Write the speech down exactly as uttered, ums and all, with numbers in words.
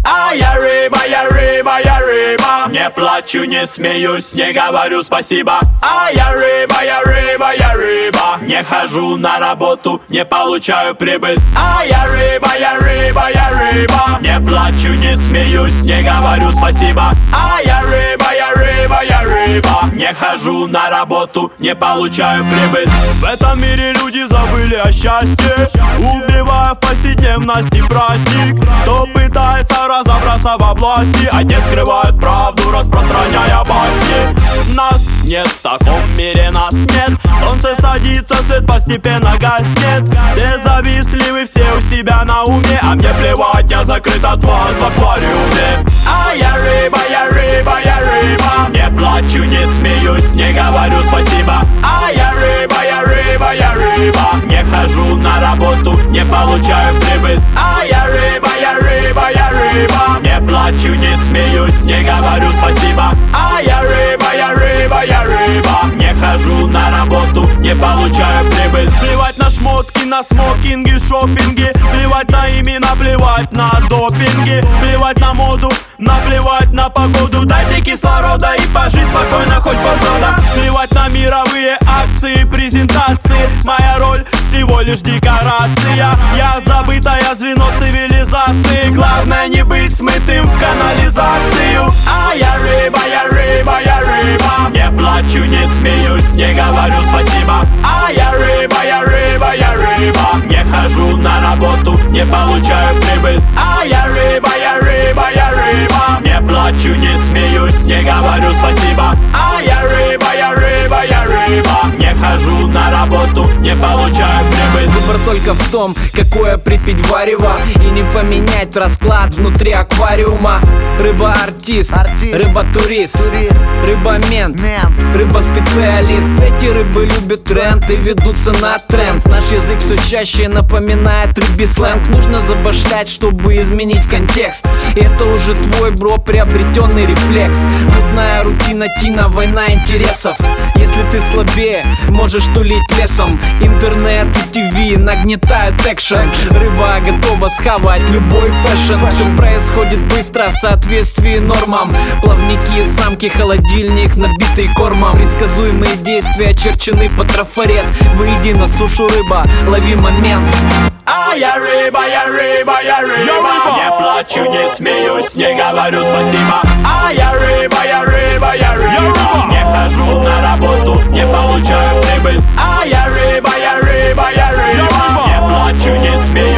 А я рыба, я рыба, я рыба. Не плачу, не смеюсь, не говорю спасибо. А я рыба, я рыба, я рыба. Не хожу на работу, не получаю прибыль. А я рыба, я рыба, я рыба. Не плачу, не смеюсь, не говорю спасибо. А я рыба, я рыба, я рыба. Не хожу на работу, не получаю прибыль. В этом мире люди забыли о счастье, убивая в повседневности праздник. Кто пытается разобраться во власти, а те скрывают правду, распространяя басни. Нас нет, в таком мире нас нет. Солнце садится, свет постепенно гаснет. Все завистливы, все у себя на уме, а мне плевать, я закрыт от вас в аквариуме. А я рыба, я рыба, я рыба. Не плачу, не смеюсь, не говорю спасибо. А я рыба, я рыба, я рыба. Не хожу на работу, не получаю прибыль. А я рыба, я рыба, я рыба. Не плачу, не смеюсь, не говорю спасибо. А я рыба, я рыба, я рыба. Не хожу на работу, не получаю прибыль. Плевать на шмотки, на смокинги, шопинги. Плевать на имена, плевать на допинги. Плевать на моду, наплевать на погоду. Дайте кислорода и пожить спокойно хоть полгода. Плевать на мировые акции, презентации. Моя роль всего лишь декорация. Я забытое звено цивилизации. Главное не быть смытым в канализацию. А я рыба, я рыба, я рыба. Не плачу, не смеюсь, не говорю спасибо. А я рыба, я рыба, я рыба. Не хожу на работу, не получаю прибыль. А я рыба, я рыба, я рыба. Не плачу, не смеюсь, не говорю спасибо. А я рыба, я рыба, я рыба. Не хожу на работу, не получаю прибыль. Выбор только в том, какое припить варево, и не поменять расклад внутри аквариума. Рыба-артист, рыба-турист, рыба-мент, рыба-специалист. Эти рыбы любят тренд и ведутся на тренд. Наш язык все чаще напоминает рыбий сленг. Нужно забашлять, чтобы изменить контекст. И это уже твой, бро, приобретенный рефлекс. Мутная рутина, тина, война интересов. Если ты слабее, можешь тулить лесом. Интернет и ТВ нагнетают экшен. Рыба готова схавать любой фэшн. Все происходит быстро в соответствии нормам. Плавники, самки, холодильник, набитый кормом. Предсказуемые действия очерчены по трафарет. Выйди на сушу, рыба, лови момент. А я рыба, я рыба, я рыба. Не плачу, не смеюсь, не говорю спасибо. А я рыба, я рыба, я рыба. Не хожу на работу, не получаю прибыль. А я рыба, я рыба, я рыба. Не плачу, не смеюсь.